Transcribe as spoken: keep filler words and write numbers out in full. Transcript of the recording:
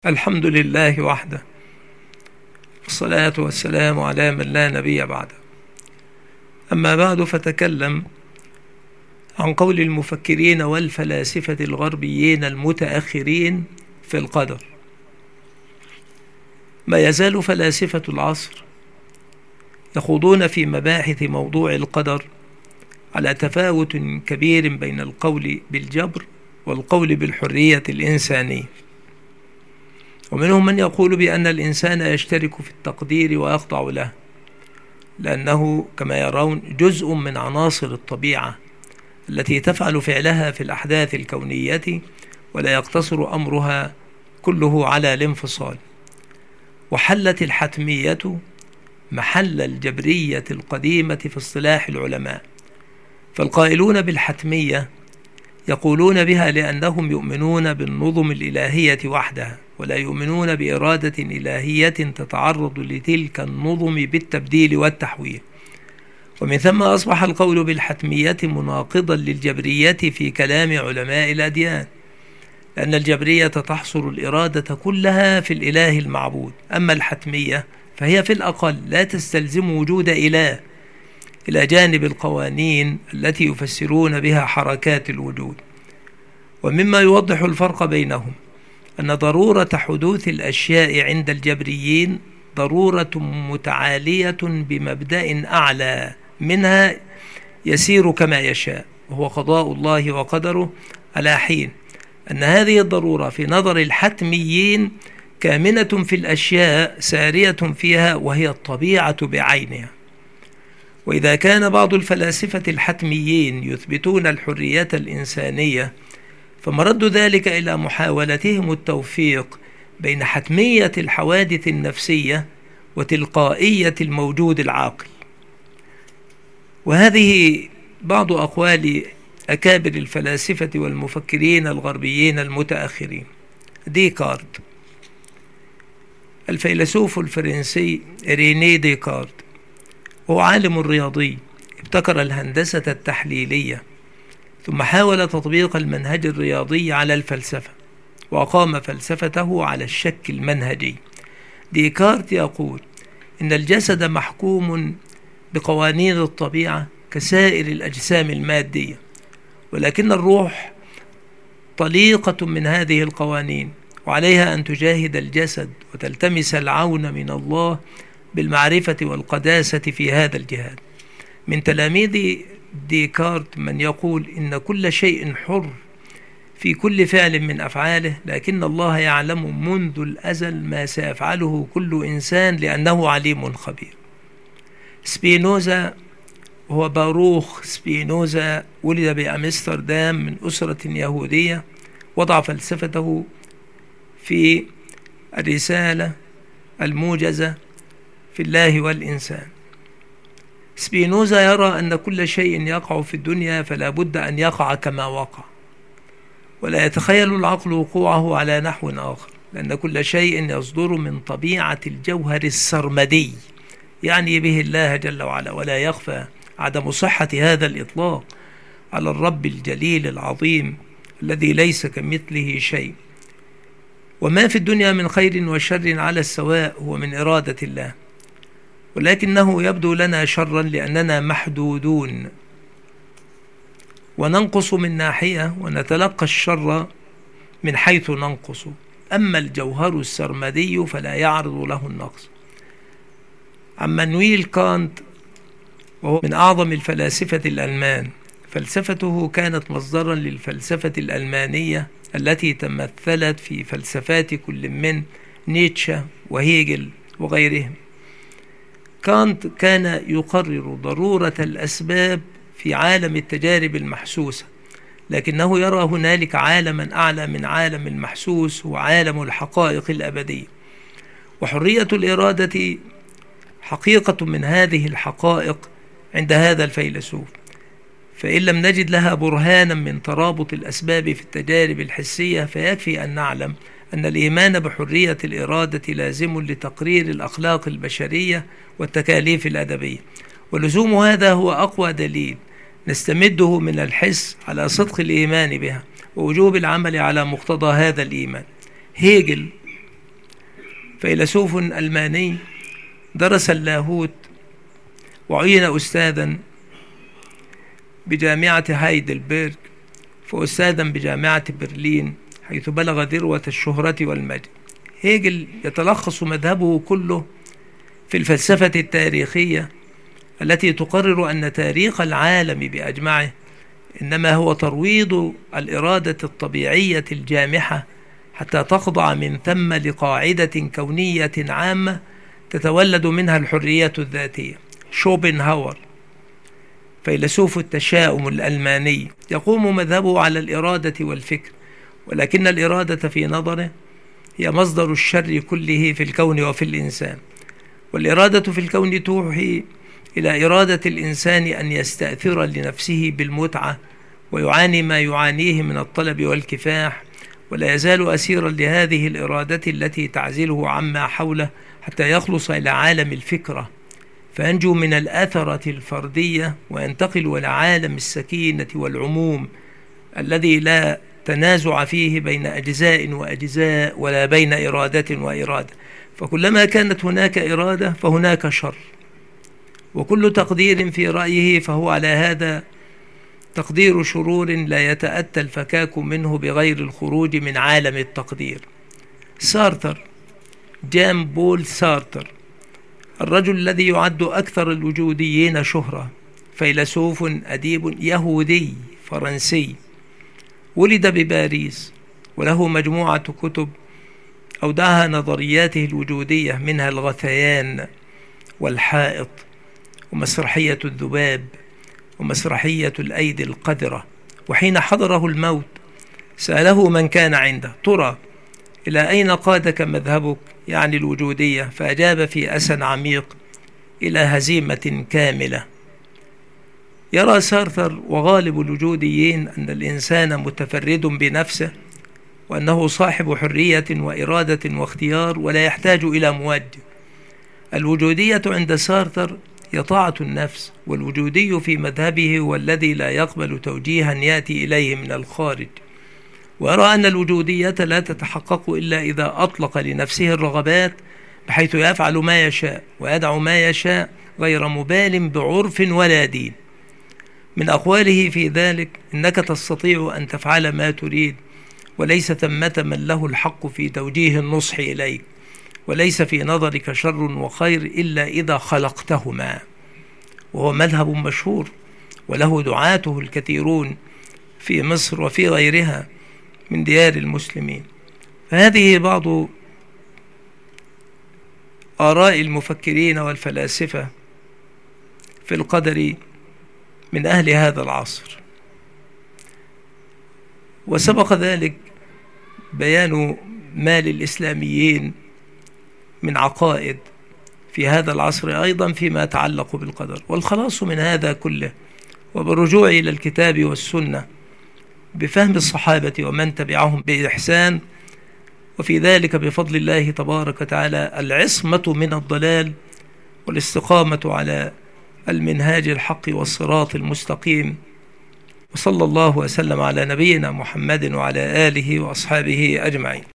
الحمد لله وحده، والصلاة والسلام على من لا نبي بعده. أما بعد، فتكلم عن قول المفكرين والفلاسفة الغربيين المتأخرين في القدر. ما يزال فلاسفة العصر يخوضون في مباحث موضوع القدر على تفاوت كبير بين القول بالجبر والقول بالحرية الإنسانية. ومنهم من يقول بأن الإنسان يشترك في التقدير ويخضع له، لأنه كما يرون جزء من عناصر الطبيعة التي تفعل فعلها في الأحداث الكونية، ولا يقتصر أمرها كله على الانفصال. وحلت الحتمية محل الجبرية القديمة في اصطلاح العلماء، فالقائلون بالحتمية يقولون بها لأنهم يؤمنون بالنظم الإلهية وحدها، ولا يؤمنون بإرادة إلهية تتعرض لتلك النظم بالتبديل والتحويل. ومن ثم أصبح القول بالحتمية مناقضا للجبرية في كلام علماء الأديان، لأن الجبرية تحصر الإرادة كلها في الإله المعبود، أما الحتمية فهي في الأقل لا تستلزم وجود إله إلى جانب القوانين التي يفسرون بها حركات الوجود. ومما يوضح الفرق بينهم أن ضرورة حدوث الأشياء عند الجبريين ضرورة متعالية بمبدأ أعلى منها يسير كما يشاء، وهو قضاء الله وقدره، على حين أن هذه الضرورة في نظر الحتميين كامنة في الأشياء سارية فيها، وهي الطبيعة بعينها. وإذا كان بعض الفلاسفة الحتميين يثبتون الحرية الإنسانية، فمرد ذلك إلى محاولتهم التوفيق بين حتمية الحوادث النفسية وتلقائية الموجود العاقل. وهذه بعض أقوال أكابر الفلاسفة والمفكرين الغربيين المتأخرين. ديكارت، الفيلسوف الفرنسي رينيه ديكارت، وهو عالم رياضي ابتكر الهندسة التحليلية، ثم حاول تطبيق المنهج الرياضي على الفلسفة، وأقام فلسفته على الشك المنهجي. ديكارت يقول إن الجسد محكوم بقوانين الطبيعة كسائر الأجسام المادية، ولكن الروح طليقة من هذه القوانين، وعليها أن تجاهد الجسد وتلتمس العون من الله بالمعرفة والقداسة في هذا الجهاد. من تلاميذ ديكارت من يقول إن كل شيء حر في كل فعل من أفعاله، لكن الله يعلم منذ الأزل ما سيفعله كل إنسان لأنه عليم خبير. سبينوزا، هو باروخ سبينوزا، ولد بأمستردام من أسرة يهودية، وضع فلسفته في الرسالة الموجزة في الله والإنسان. سبينوزا يرى أن كل شيء يقع في الدنيا فلا بد أن يقع كما وقع، ولا يتخيل العقل وقوعه على نحو آخر، لأن كل شيء يصدر من طبيعة الجوهر السرمدي، يعني به الله جل وعلا، ولا يخفى عدم صحة هذا الإطلاق على الرب الجليل العظيم الذي ليس كمثله شيء. وما في الدنيا من خير وشر على السواء هو من إرادة الله، ولكنه يبدو لنا شرا لأننا محدودون وننقص من ناحية، ونتلقى الشر من حيث ننقص. أما الجوهر السرمدي فلا يعرض له النقص. عمانويل كانت، وهو من أعظم الفلاسفة الألمان، فلسفته كانت مصدرا للفلسفة الألمانية التي تمثلت في فلسفات كل من نيتشه وهيجل وغيرهم. كانت كان يقرر ضرورة الأسباب في عالم التجارب المحسوسة، لكنه يرى هنالك عالما أعلى من عالم المحسوس، هو عالم الحقائق الأبدية. وحرية الإرادة حقيقة من هذه الحقائق عند هذا الفيلسوف، فإن لم نجد لها برهانا من ترابط الأسباب في التجارب الحسية، فيكفي أن نعلم أن الإيمان بحرية الإرادة لازم لتقرير الأخلاق البشرية والتكاليف الأدبية. ولزوم هذا هو أقوى دليل نستمده من الحس على صدق الإيمان بها ووجوب العمل على مقتضى هذا الإيمان. هيجل فيلسوف ألماني درس اللاهوت وعين أستاذا بجامعة هايدلبرغ، فأستاذا بجامعة برلين، حيث بلغ ذروة الشهرة والمجد. هيجل يتلخص مذهبه كله في الفلسفة التاريخية التي تقرر أن تاريخ العالم بأجمعه إنما هو ترويض الإرادة الطبيعية الجامحة حتى تخضع من ثم لقاعدة كونية عامة تتولد منها الحرية الذاتية. شوبنهاور فيلسوف التشاؤم الألماني يقوم مذهبه على الإرادة والفكر، ولكن الإرادة في نظره هي مصدر الشر كله في الكون وفي الإنسان، والإرادة في الكون توحي إلى إرادة الإنسان أن يستأثر لنفسه بالمتعة ويعاني ما يعانيه من الطلب والكفاح، ولا يزال أسيرا لهذه الإرادة التي تعزله عما حوله حتى يخلص إلى عالم الفكرة فينجو من الأثرة الفردية وينتقل إلى عالم السكينة والعموم الذي لا تنازع فيه بين أجزاء وأجزاء ولا بين إرادة وإرادة، فكلما كانت هناك إرادة فهناك شر، وكل تقدير في رأيه فهو على هذا تقدير شرور لا يتأتى الفكاك منه بغير الخروج من عالم التقدير. سارتر، جان بول سارتر، الرجل الذي يعد أكثر الوجوديين شهرة، فيلسوف أديب يهودي فرنسي، ولد بباريس وله مجموعة كتب أودعها نظرياته الوجودية، منها الغثيان والحائط ومسرحية الذباب ومسرحية الأيدي القذرة. وحين حضره الموت سأله من كان عنده: ترى إلى أين قادك مذهبك، يعني الوجودية؟ فأجاب في أسى عميق: إلى هزيمة كاملة. يرى سارتر وغالب الوجوديين أن الإنسان متفرد بنفسه، وأنه صاحب حرية وإرادة واختيار ولا يحتاج إلى موجه. الوجودية عند سارتر هي طاعة النفس، والوجودي في مذهبه هو الذي لا يقبل توجيها يأتي إليه من الخارج، ويرى أن الوجودية لا تتحقق إلا إذا أطلق لنفسه الرغبات بحيث يفعل ما يشاء ويدع ما يشاء غير مبال بعرف ولا دين. من أقواله في ذلك: إنك تستطيع أن تفعل ما تريد، وليس ثمة من له الحق في توجيه النصح إليك، وليس في نظرك شر وخير إلا إذا خلقتهما. وهو مذهب مشهور وله دعاته الكثيرون في مصر وفي غيرها من ديار المسلمين. فهذه بعض آراء المفكرين والفلاسفة في القدر من أهل هذا العصر، وسبق ذلك بيان ما للإسلاميين من عقائد في هذا العصر أيضا فيما يتعلق بالقدر. والخلاص من هذا كله وبالرجوع إلى الكتاب والسنة بفهم الصحابة ومن تبعهم بإحسان، وفي ذلك بفضل الله تبارك وتعالى العصمة من الضلال والاستقامة على المنهاج الحق والصراط المستقيم. وصلى الله وسلم على نبينا محمد وعلى آله وأصحابه أجمعين.